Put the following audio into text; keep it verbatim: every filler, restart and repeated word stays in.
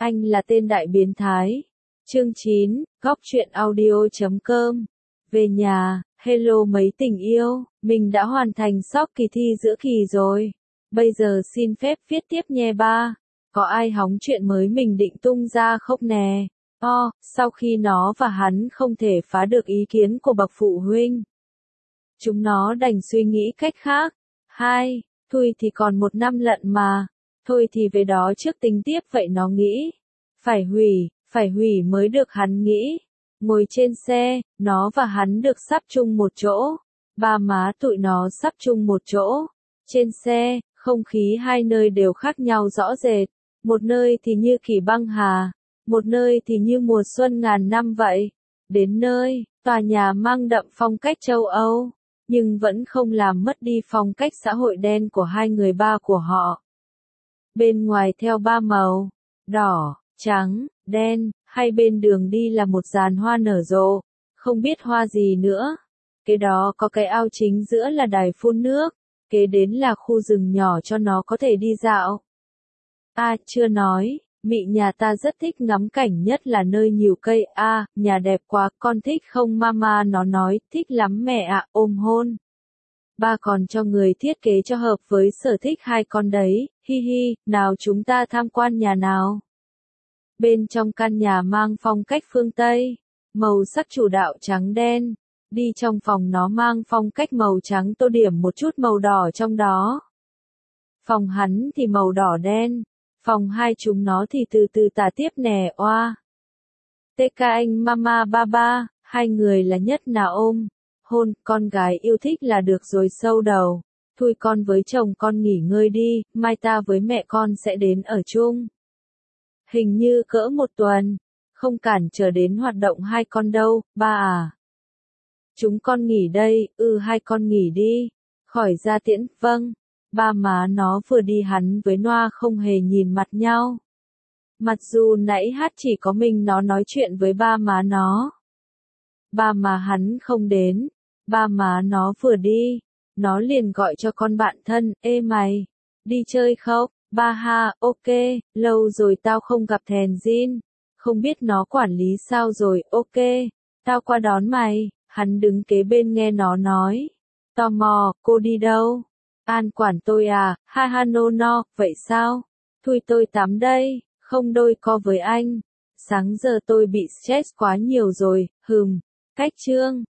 Anh là tên đại biến thái. Chương chín, góc truyện audio chấm com. Về nhà, hello mấy tình yêu, mình đã hoàn thành sóc kỳ thi giữa kỳ rồi. Bây giờ xin phép viết tiếp nhé ba. Có ai hóng chuyện mới mình định tung ra không nè? O, oh, sau khi nó và hắn không thể phá được ý kiến của bậc phụ huynh, chúng nó đành suy nghĩ cách khác. Hai, thôi thì còn một năm lận mà. Thôi thì về đó trước tính tiếp vậy nó nghĩ. Phải hủy, phải hủy mới được hắn nghĩ. Ngồi trên xe, nó và hắn được sắp chung một chỗ. Ba má tụi nó sắp chung một chỗ. Trên xe, không khí hai nơi đều khác nhau rõ rệt. Một nơi thì như kỳ băng hà, một nơi thì như mùa xuân ngàn năm vậy. Đến nơi, tòa nhà mang đậm phong cách châu Âu, nhưng vẫn không làm mất đi phong cách xã hội đen của hai người ba của họ. Bên ngoài theo ba màu, đỏ, trắng, đen, hay bên đường đi là một dàn hoa nở rộ, không biết hoa gì nữa. Kế đó có cái ao chính giữa là đài phun nước, kế đến là khu rừng nhỏ cho nó có thể đi dạo. À, chưa nói, mị nhà ta rất thích ngắm cảnh, nhất là nơi nhiều cây. À, nhà đẹp quá, con thích không mama? Nó nói, thích lắm mẹ ạ, ôm hôn. Ba còn cho người thiết kế cho hợp với sở thích hai con đấy, hi hi, nào chúng ta tham quan nhà nào. Bên trong căn nhà mang phong cách phương Tây, màu sắc chủ đạo trắng đen, đi trong phòng nó mang phong cách màu trắng tô điểm một chút màu đỏ trong đó. Phòng hắn thì màu đỏ đen, phòng hai chúng nó thì từ từ tả tiếp nè oa. tê ca anh mama ba ba, hai người là nhất nào ôm. Hôn, con gái yêu thích là được rồi sâu đầu. Thôi con với chồng con nghỉ ngơi đi, mai ta với mẹ con sẽ đến ở chung. Hình như cỡ một tuần, không cản trở đến hoạt động hai con đâu, ba à. Chúng con nghỉ đây, ừ hai con nghỉ đi. Khỏi ra tiễn, vâng. Ba má nó vừa đi hắn với Noa không hề nhìn mặt nhau. Mặc dù nãy hát chỉ có mình nó nói chuyện với ba má nó. Ba má hắn không đến. Ba má nó vừa đi, nó liền gọi cho con bạn thân, ê mày, đi chơi không? Ba ha, ok, lâu rồi tao không gặp thèn Jin, không biết nó quản lý sao rồi, ok, tao qua đón mày. Hắn đứng kế bên nghe nó nói, tò mò, cô đi đâu? An quản tôi à, ha ha no no, vậy sao? Thôi tôi tắm đây, không đôi co với anh. Sáng giờ tôi bị stress quá nhiều rồi, hừm, cách chương.